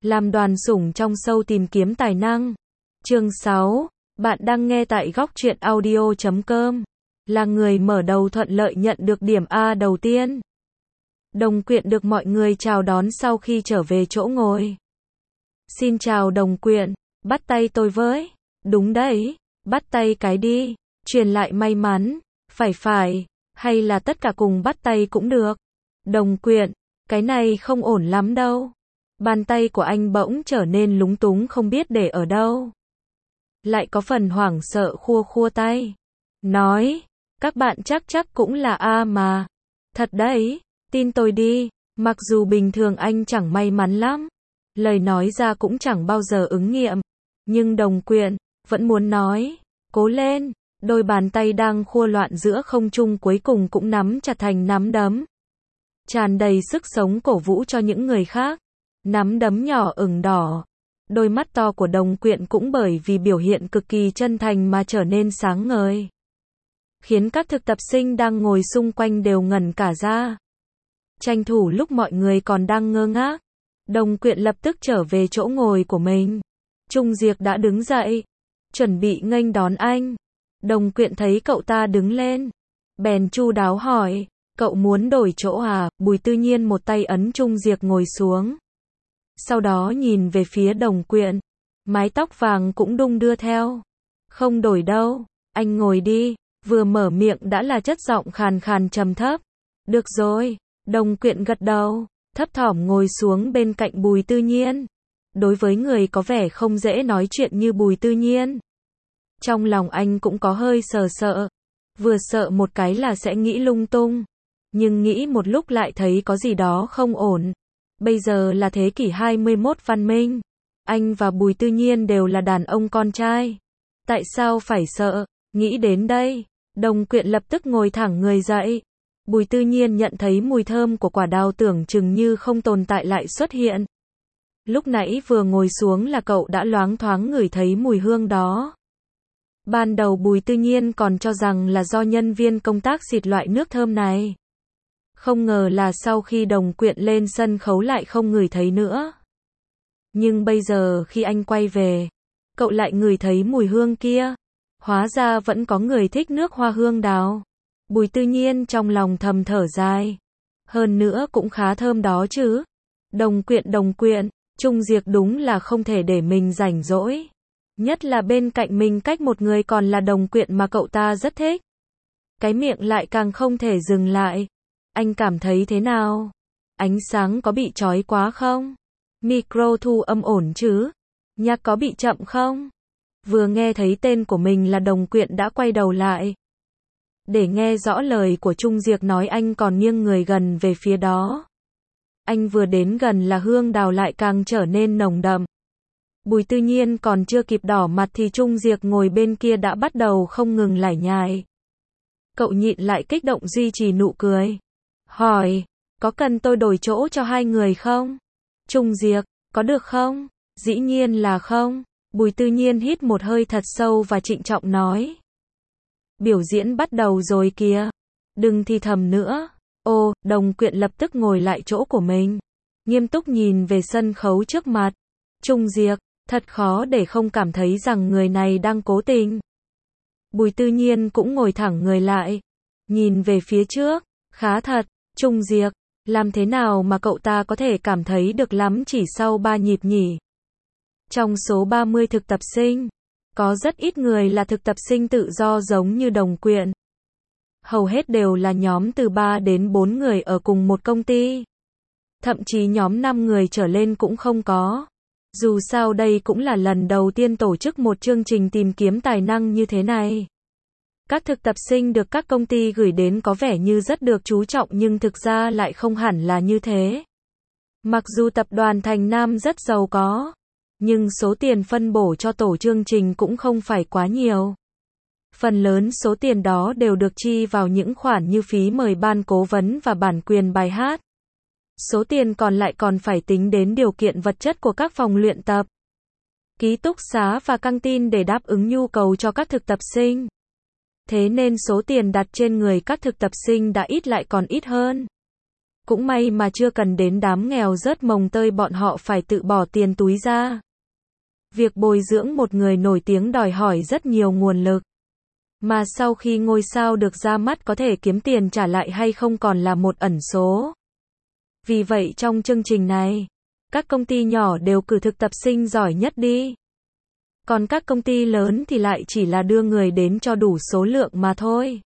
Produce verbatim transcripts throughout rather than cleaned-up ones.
Làm đoàn sủng trong show tìm kiếm tài năng. Chương sáu. Bạn đang nghe tại góc truyện audio chấm com. Là người mở đầu thuận lợi nhận được điểm A đầu tiên. Đồng Quyện được mọi người chào đón sau khi trở về chỗ ngồi. Xin chào Đồng Quyện, bắt tay tôi với. Đúng đấy, bắt tay cái đi, truyền lại may mắn, phải phải, hay là tất cả cùng bắt tay cũng được. Đồng Quyện, cái này không ổn lắm đâu. Bàn tay của anh bỗng trở nên lúng túng không biết để ở đâu. Lại có phần hoảng sợ khua khua tay. Nói, các bạn chắc chắc cũng là A mà. Thật đấy, tin tôi đi, mặc dù bình thường anh chẳng may mắn lắm. Lời nói ra cũng chẳng bao giờ ứng nghiệm. Nhưng Đồng Quyện, vẫn muốn nói, cố lên, đôi bàn tay đang khua loạn giữa không trung cuối cùng cũng nắm chặt thành nắm đấm. Tràn đầy sức sống cổ vũ cho những người khác. Nắm đấm nhỏ ửng đỏ. Đôi mắt to của Đồng Quyện cũng bởi vì biểu hiện cực kỳ chân thành mà trở nên sáng ngời. Khiến các thực tập sinh đang ngồi xung quanh đều ngẩn cả ra. Tranh thủ lúc mọi người còn đang ngơ ngác, Đồng Quyện lập tức trở về chỗ ngồi của mình. Trung Diệc đã đứng dậy, chuẩn bị nghênh đón anh. Đồng Quyện thấy cậu ta đứng lên, bèn chu đáo hỏi, cậu muốn đổi chỗ à? Bùi Tư Nhiên một tay ấn Trung Diệc ngồi xuống. Sau đó nhìn về phía Đồng Quyện, mái tóc vàng cũng đung đưa theo. Không đổi đâu, anh ngồi đi, vừa mở miệng đã là chất giọng khàn khàn trầm thấp. Được rồi, Đồng Quyện gật đầu, thấp thỏm ngồi xuống bên cạnh Bùi Tư Nhiên. Đối với người có vẻ không dễ nói chuyện như Bùi Tư Nhiên, trong lòng anh cũng có hơi sờ sợ. Vừa sợ một cái là sẽ nghĩ lung tung, nhưng nghĩ một lúc lại thấy có gì đó không ổn. Bây giờ là thế kỷ hai mươi mốt văn minh. Anh và Bùi Tư Nhiên đều là đàn ông con trai. Tại sao phải sợ? Nghĩ đến đây, Đồng Quyện lập tức ngồi thẳng người dậy. Bùi Tư Nhiên nhận thấy mùi thơm của quả đào tưởng chừng như không tồn tại lại xuất hiện. Lúc nãy vừa ngồi xuống là cậu đã loáng thoáng ngửi thấy mùi hương đó. Ban đầu Bùi Tư Nhiên còn cho rằng là do nhân viên công tác xịt loại nước thơm này. Không ngờ là sau khi Đồng Quyện lên sân khấu lại không ngửi thấy nữa. Nhưng bây giờ khi anh quay về, cậu lại ngửi thấy mùi hương kia. Hóa ra vẫn có người thích nước hoa hương đào. Bùi Tư Nhiên trong lòng thầm thở dài. Hơn nữa cũng khá thơm đó chứ. Đồng Quyện Đồng Quyện, Trung Diệc đúng là không thể để mình rảnh rỗi. Nhất là bên cạnh mình cách một người còn là Đồng Quyện mà cậu ta rất thích. Cái miệng lại càng không thể dừng lại. Anh cảm thấy thế nào? Ánh sáng có bị chói quá không? Micro thu âm ổn chứ? Nhạc có bị chậm không? Vừa nghe thấy tên của mình là Đồng Quyện đã quay đầu lại. Để nghe rõ lời của Trung Diệc nói anh còn nghiêng người gần về phía đó. Anh vừa đến gần là hương đào lại càng trở nên nồng đậm. Bùi Tư Nhiên còn chưa kịp đỏ mặt thì Trung Diệc ngồi bên kia đã bắt đầu không ngừng lải nhải. Cậu nhịn lại kích động duy trì nụ cười. Hỏi, có cần tôi đổi chỗ cho hai người không? Trung Diệc, có được không? Dĩ nhiên là không. Bùi Tư Nhiên hít một hơi thật sâu và trịnh trọng nói. Biểu diễn bắt đầu rồi kìa. Đừng thì thầm nữa. Ô, Đồng Quyện lập tức ngồi lại chỗ của mình. Nghiêm túc nhìn về sân khấu trước mặt. Trung Diệc, thật khó để không cảm thấy rằng người này đang cố tình. Bùi Tư Nhiên cũng ngồi thẳng người lại. Nhìn về phía trước. Khá thật, Trung Diệc, làm thế nào mà cậu ta có thể cảm thấy được lắm chỉ sau ba nhịp nhỉ? Trong số ba mươi thực tập sinh, có rất ít người là thực tập sinh tự do giống như Đồng Quyện. Hầu hết đều là nhóm từ ba đến bốn người ở cùng một công ty. Thậm chí nhóm năm người trở lên cũng không có. Dù sao đây cũng là lần đầu tiên tổ chức một chương trình tìm kiếm tài năng như thế này. Các thực tập sinh được các công ty gửi đến có vẻ như rất được chú trọng nhưng thực ra lại không hẳn là như thế. Mặc dù tập đoàn Thành Nam rất giàu có, nhưng số tiền phân bổ cho tổ chương trình cũng không phải quá nhiều. Phần lớn số tiền đó đều được chi vào những khoản như phí mời ban cố vấn và bản quyền bài hát. Số tiền còn lại còn phải tính đến điều kiện vật chất của các phòng luyện tập, ký túc xá và căng tin để đáp ứng nhu cầu cho các thực tập sinh. Thế nên số tiền đặt trên người các thực tập sinh đã ít lại còn ít hơn. Cũng may mà chưa cần đến đám nghèo rớt mồng tơi bọn họ phải tự bỏ tiền túi ra. Việc bồi dưỡng một người nổi tiếng đòi hỏi rất nhiều nguồn lực. Mà sau khi ngôi sao được ra mắt có thể kiếm tiền trả lại hay không còn là một ẩn số. Vì vậy trong chương trình này, các công ty nhỏ đều cử thực tập sinh giỏi nhất đi. Còn các công ty lớn thì lại chỉ là đưa người đến cho đủ số lượng mà thôi.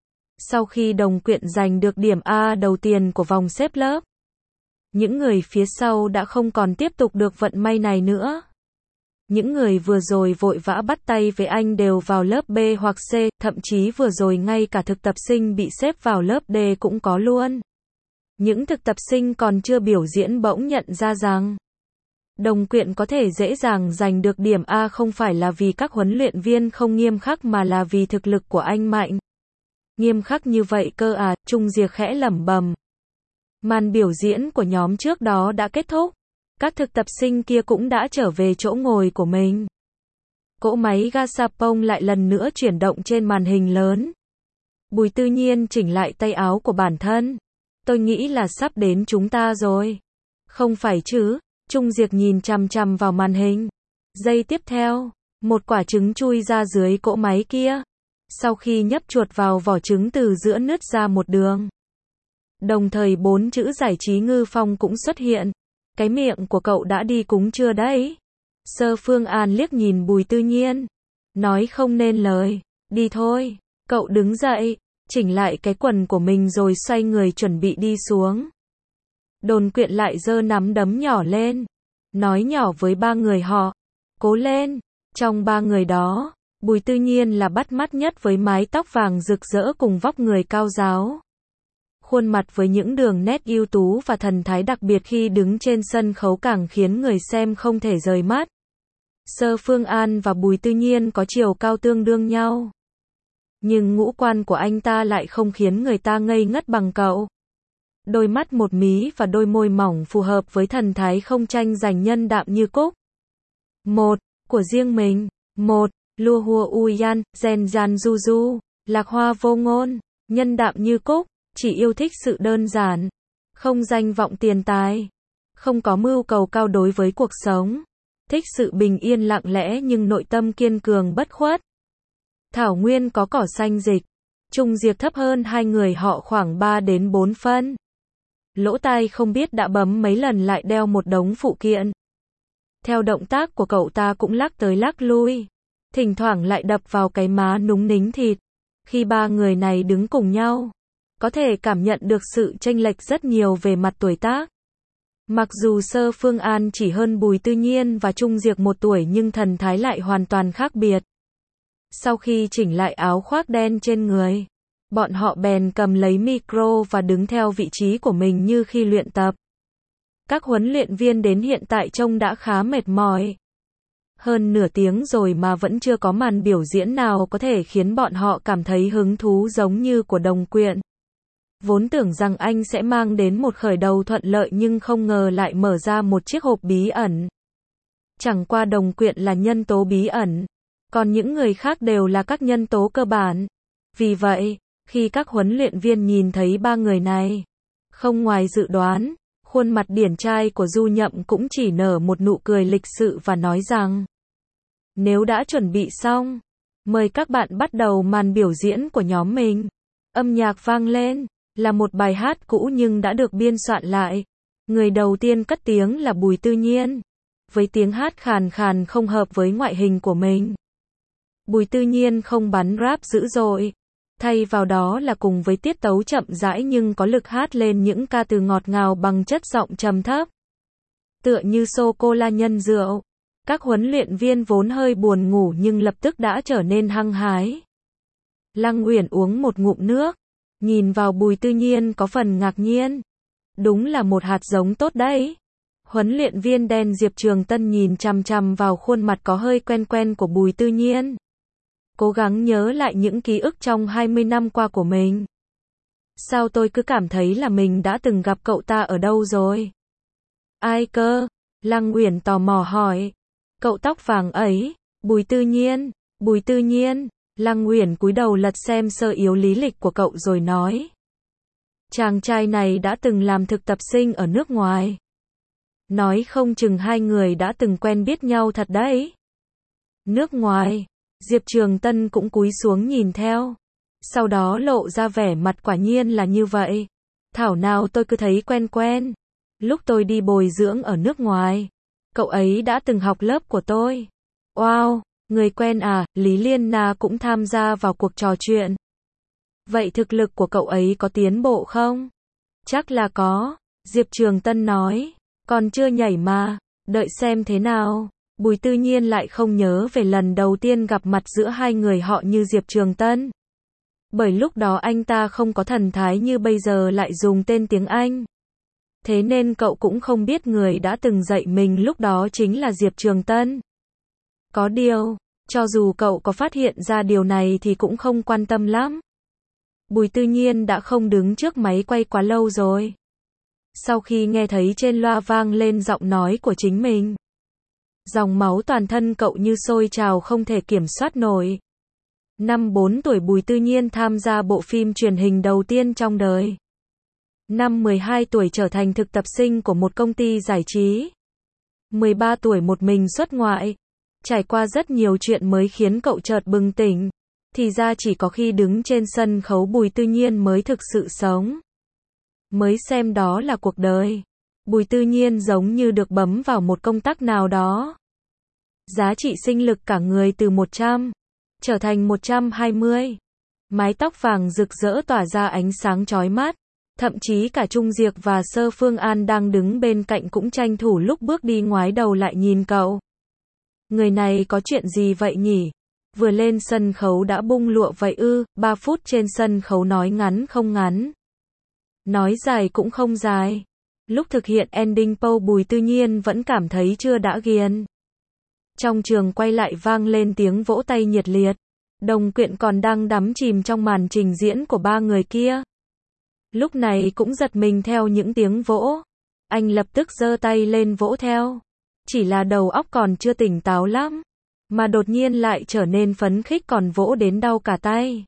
Sau khi Đồng Quyện giành được điểm A đầu tiên của vòng xếp lớp, những người phía sau đã không còn tiếp tục được vận may này nữa. Những người vừa rồi vội vã bắt tay với anh đều vào lớp B hoặc C, thậm chí vừa rồi ngay cả thực tập sinh bị xếp vào lớp D cũng có luôn. Những thực tập sinh còn chưa biểu diễn bỗng nhận ra rằng Đồng Quyện có thể dễ dàng giành được điểm A không phải là vì các huấn luyện viên không nghiêm khắc mà là vì thực lực của anh mạnh. Nghiêm khắc như vậy cơ à, Trung Diệc khẽ lẩm bẩm. Màn biểu diễn của nhóm trước đó đã kết thúc. Các thực tập sinh kia cũng đã trở về chỗ ngồi của mình. Cỗ máy Gashapon lại lần nữa chuyển động trên màn hình lớn. Bùi Tư Nhiên chỉnh lại tay áo của bản thân. Tôi nghĩ là sắp đến chúng ta rồi. Không phải chứ, Trung Diệc nhìn chằm chằm vào màn hình. Giây tiếp theo, một quả trứng chui ra dưới cỗ máy kia. Sau khi nhấp chuột vào vỏ trứng từ giữa nứt ra một đường. Đồng thời bốn chữ giải trí Ngư Phong cũng xuất hiện. Cái miệng của cậu đã đi cúng chưa đấy? Sơ Phương An liếc nhìn Bùi Tư Nhiên. Nói không nên lời. Đi thôi. Cậu đứng dậy, chỉnh lại cái quần của mình rồi xoay người chuẩn bị đi xuống. Đồn Quyện lại giơ nắm đấm nhỏ lên. Nói nhỏ với ba người họ. Cố lên. Trong ba người đó, Bùi Tư Nhiên là bắt mắt nhất với mái tóc vàng rực rỡ cùng vóc người cao ráo. Khuôn mặt với những đường nét ưu tú và thần thái đặc biệt khi đứng trên sân khấu càng khiến người xem không thể rời mắt. Sơ Phương An và Bùi Tư Nhiên có chiều cao tương đương nhau. Nhưng ngũ quan của anh ta lại không khiến người ta ngây ngất bằng cậu. Đôi mắt một mí và đôi môi mỏng phù hợp với thần thái không tranh giành nhân đạm như cúc. Một, của riêng mình. Một, Lua Hua Uyan, Gen Gian Du Du, lạc hoa vô ngôn, nhân đạm như cúc. Chỉ yêu thích sự đơn giản, không danh vọng tiền tài, không có mưu cầu cao đối với cuộc sống, thích sự bình yên lặng lẽ nhưng nội tâm kiên cường bất khuất. Thảo nguyên có cỏ xanh dịch, Trung Diệc thấp hơn hai người họ khoảng ba đến bốn phân. Lỗ tai không biết đã bấm mấy lần lại đeo một đống phụ kiện. Theo động tác của cậu ta cũng lắc tới lắc lui, thỉnh thoảng lại đập vào cái má núng nính thịt. Khi ba người này đứng cùng nhau, có thể cảm nhận được sự chênh lệch rất nhiều về mặt tuổi tác. Mặc dù Sơ Phương An chỉ hơn Bùi Tư Nhiên và Trung Diệc một tuổi nhưng thần thái lại hoàn toàn khác biệt. Sau khi chỉnh lại áo khoác đen trên người, bọn họ bèn cầm lấy micro và đứng theo vị trí của mình như khi luyện tập. Các huấn luyện viên đến hiện tại trông đã khá mệt mỏi. Hơn nửa tiếng rồi mà vẫn chưa có màn biểu diễn nào có thể khiến bọn họ cảm thấy hứng thú giống như của Đồng Quyện. Vốn tưởng rằng anh sẽ mang đến một khởi đầu thuận lợi nhưng không ngờ lại mở ra một chiếc hộp bí ẩn. Chẳng qua Đồng Quyện là nhân tố bí ẩn, còn những người khác đều là các nhân tố cơ bản. Vì vậy, khi các huấn luyện viên nhìn thấy ba người này, không ngoài dự đoán, khuôn mặt điển trai của Du Nhậm cũng chỉ nở một nụ cười lịch sự và nói rằng: Nếu đã chuẩn bị xong, mời các bạn bắt đầu màn biểu diễn của nhóm mình. Âm nhạc vang lên, là một bài hát cũ nhưng đã được biên soạn lại. Người đầu tiên cất tiếng là Bùi Tư Nhiên, với tiếng hát khàn khàn không hợp với ngoại hình của mình. Bùi Tư Nhiên không bắn rap dữ dội, thay vào đó là cùng với tiết tấu chậm rãi nhưng có lực hát lên những ca từ ngọt ngào bằng chất giọng trầm thấp. Tựa như sô-cô-la nhân rượu, các huấn luyện viên vốn hơi buồn ngủ nhưng lập tức đã trở nên hăng hái. Lăng Uyển uống một ngụm nước, nhìn vào Bùi Tư Nhiên có phần ngạc nhiên. Đúng là một hạt giống tốt đấy. Huấn luyện viên đen Diệp Trường Tân nhìn chằm chằm vào khuôn mặt có hơi quen quen của Bùi Tư Nhiên. Cố gắng nhớ lại những ký ức trong hai mươi năm qua của mình. Sao tôi cứ cảm thấy là mình đã từng gặp cậu ta ở đâu rồi? Ai cơ? Lăng Uyển tò mò hỏi. Cậu tóc vàng ấy, Bùi Tư Nhiên, Bùi Tư Nhiên. Lăng Uyển cúi đầu lật xem sơ yếu lý lịch của cậu rồi nói. Chàng trai này đã từng làm thực tập sinh ở nước ngoài. Nói không chừng hai người đã từng quen biết nhau thật đấy. Nước ngoài, Diệp Trường Tân cũng cúi xuống nhìn theo. Sau đó lộ ra vẻ mặt quả nhiên là như vậy. Thảo nào tôi cứ thấy quen quen. Lúc tôi đi bồi dưỡng ở nước ngoài, cậu ấy đã từng học lớp của tôi. Wow, người quen à, Lý Liên Na cũng tham gia vào cuộc trò chuyện. Vậy thực lực của cậu ấy có tiến bộ không? Chắc là có, Diệp Trường Tân nói. Còn chưa nhảy mà, đợi xem thế nào. Bùi Tư Nhiên lại không nhớ về lần đầu tiên gặp mặt giữa hai người họ như Diệp Trường Tân. Bởi lúc đó anh ta không có thần thái như bây giờ lại dùng tên tiếng Anh. Thế nên cậu cũng không biết người đã từng dạy mình lúc đó chính là Diệp Trường Tân. Có điều, cho dù cậu có phát hiện ra điều này thì cũng không quan tâm lắm. Bùi Tư Nhiên đã không đứng trước máy quay quá lâu rồi. Sau khi nghe thấy trên loa vang lên giọng nói của chính mình, dòng máu toàn thân cậu như sôi trào không thể kiểm soát nổi. Năm bốn tuổi Bùi Tư Nhiên tham gia bộ phim truyền hình đầu tiên trong đời. Năm mười hai tuổi trở thành thực tập sinh của một công ty giải trí. mười ba tuổi một mình xuất ngoại. Trải qua rất nhiều chuyện mới khiến cậu chợt bừng tỉnh. Thì ra chỉ có khi đứng trên sân khấu Bùi Tư Nhiên mới thực sự sống. Mới xem đó là cuộc đời. Bùi Tư Nhiên giống như được bấm vào một công tắc nào đó. Giá trị sinh lực cả người từ một trăm trở thành một trăm hai mươi. Mái tóc vàng rực rỡ tỏa ra ánh sáng chói mắt. Thậm chí cả Trung Diệc và Sơ Phương An đang đứng bên cạnh cũng tranh thủ lúc bước đi ngoái đầu lại nhìn cậu. Người này có chuyện gì vậy nhỉ? Vừa lên sân khấu đã bung lụa vậy ư? Ba phút trên sân khấu nói ngắn không ngắn, nói dài cũng không dài. Lúc thực hiện ending pose Bùi Tư Nhiên vẫn cảm thấy chưa đã ghiền. Trong trường quay lại vang lên tiếng vỗ tay nhiệt liệt. Đồng Quyện còn đang đắm chìm trong màn trình diễn của ba người kia. Lúc này cũng giật mình theo những tiếng vỗ. Anh lập tức giơ tay lên vỗ theo. Chỉ là đầu óc còn chưa tỉnh táo lắm, mà đột nhiên lại trở nên phấn khích còn vỗ đến đau cả tay.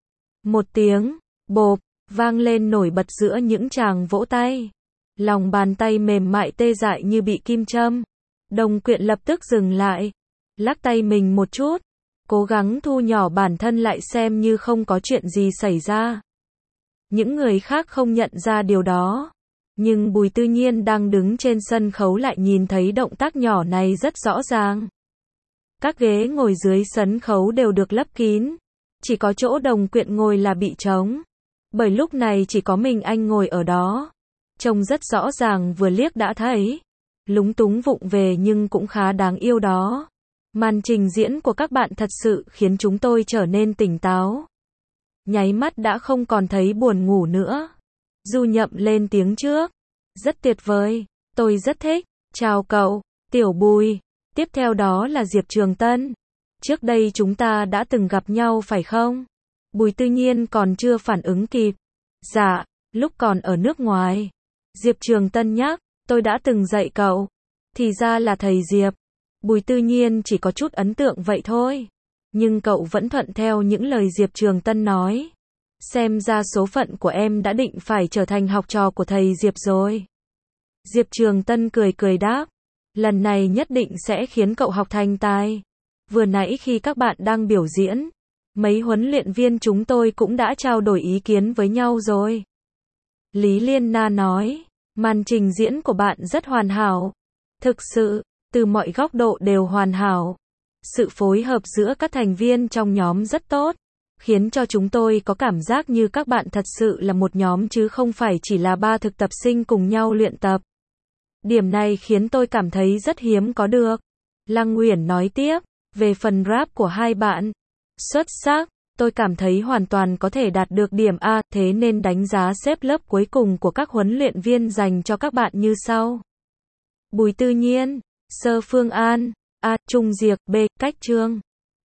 Một tiếng bộp vang lên nổi bật giữa những tràng vỗ tay. Lòng bàn tay mềm mại tê dại như bị kim châm. Đồng Quyện lập tức dừng lại, lắc tay mình một chút, cố gắng thu nhỏ bản thân lại xem như không có chuyện gì xảy ra. Những người khác không nhận ra điều đó, nhưng Bùi Tư Nhiên đang đứng trên sân khấu lại nhìn thấy động tác nhỏ này rất rõ ràng. Các ghế ngồi dưới sân khấu đều được lấp kín, chỉ có chỗ Đồng Quyện ngồi là bị trống. Bởi lúc này chỉ có mình anh ngồi ở đó. Trông rất rõ ràng vừa liếc đã thấy. Lúng túng vụng về nhưng cũng khá đáng yêu đó. Màn trình diễn của các bạn thật sự khiến chúng tôi trở nên tỉnh táo. Nháy mắt đã không còn thấy buồn ngủ nữa. Du Nhậm lên tiếng trước. Rất tuyệt vời, tôi rất thích. Chào cậu, Tiểu Bùi. Tiếp theo đó là Diệp Trường Tân. Trước đây chúng ta đã từng gặp nhau phải không? Bùi Tư Nhiên còn chưa phản ứng kịp. Dạ, lúc còn ở nước ngoài. Diệp Trường Tân nhắc, tôi đã từng dạy cậu. Thì ra là thầy Diệp. Bùi Tư Nhiên chỉ có chút ấn tượng vậy thôi. Nhưng cậu vẫn thuận theo những lời Diệp Trường Tân nói. Xem ra số phận của em đã định phải trở thành học trò của thầy Diệp rồi. Diệp Trường Tân cười cười đáp. Lần này nhất định sẽ khiến cậu học thành tài. Vừa nãy khi các bạn đang biểu diễn, mấy huấn luyện viên chúng tôi cũng đã trao đổi ý kiến với nhau rồi. Lý Liên Na nói, màn trình diễn của bạn rất hoàn hảo. Thực sự, từ mọi góc độ đều hoàn hảo. Sự phối hợp giữa các thành viên trong nhóm rất tốt, khiến cho chúng tôi có cảm giác như các bạn thật sự là một nhóm chứ không phải chỉ là ba thực tập sinh cùng nhau luyện tập. Điểm này khiến tôi cảm thấy rất hiếm có được. Lăng Uyển nói tiếp, về phần rap của hai bạn, xuất sắc, tôi cảm thấy hoàn toàn có thể đạt được điểm A, thế nên đánh giá xếp lớp cuối cùng của các huấn luyện viên dành cho các bạn như sau. Bùi Tư Nhiên, Sơ Phương An, A, Trung Diệc, B, Cách Trương.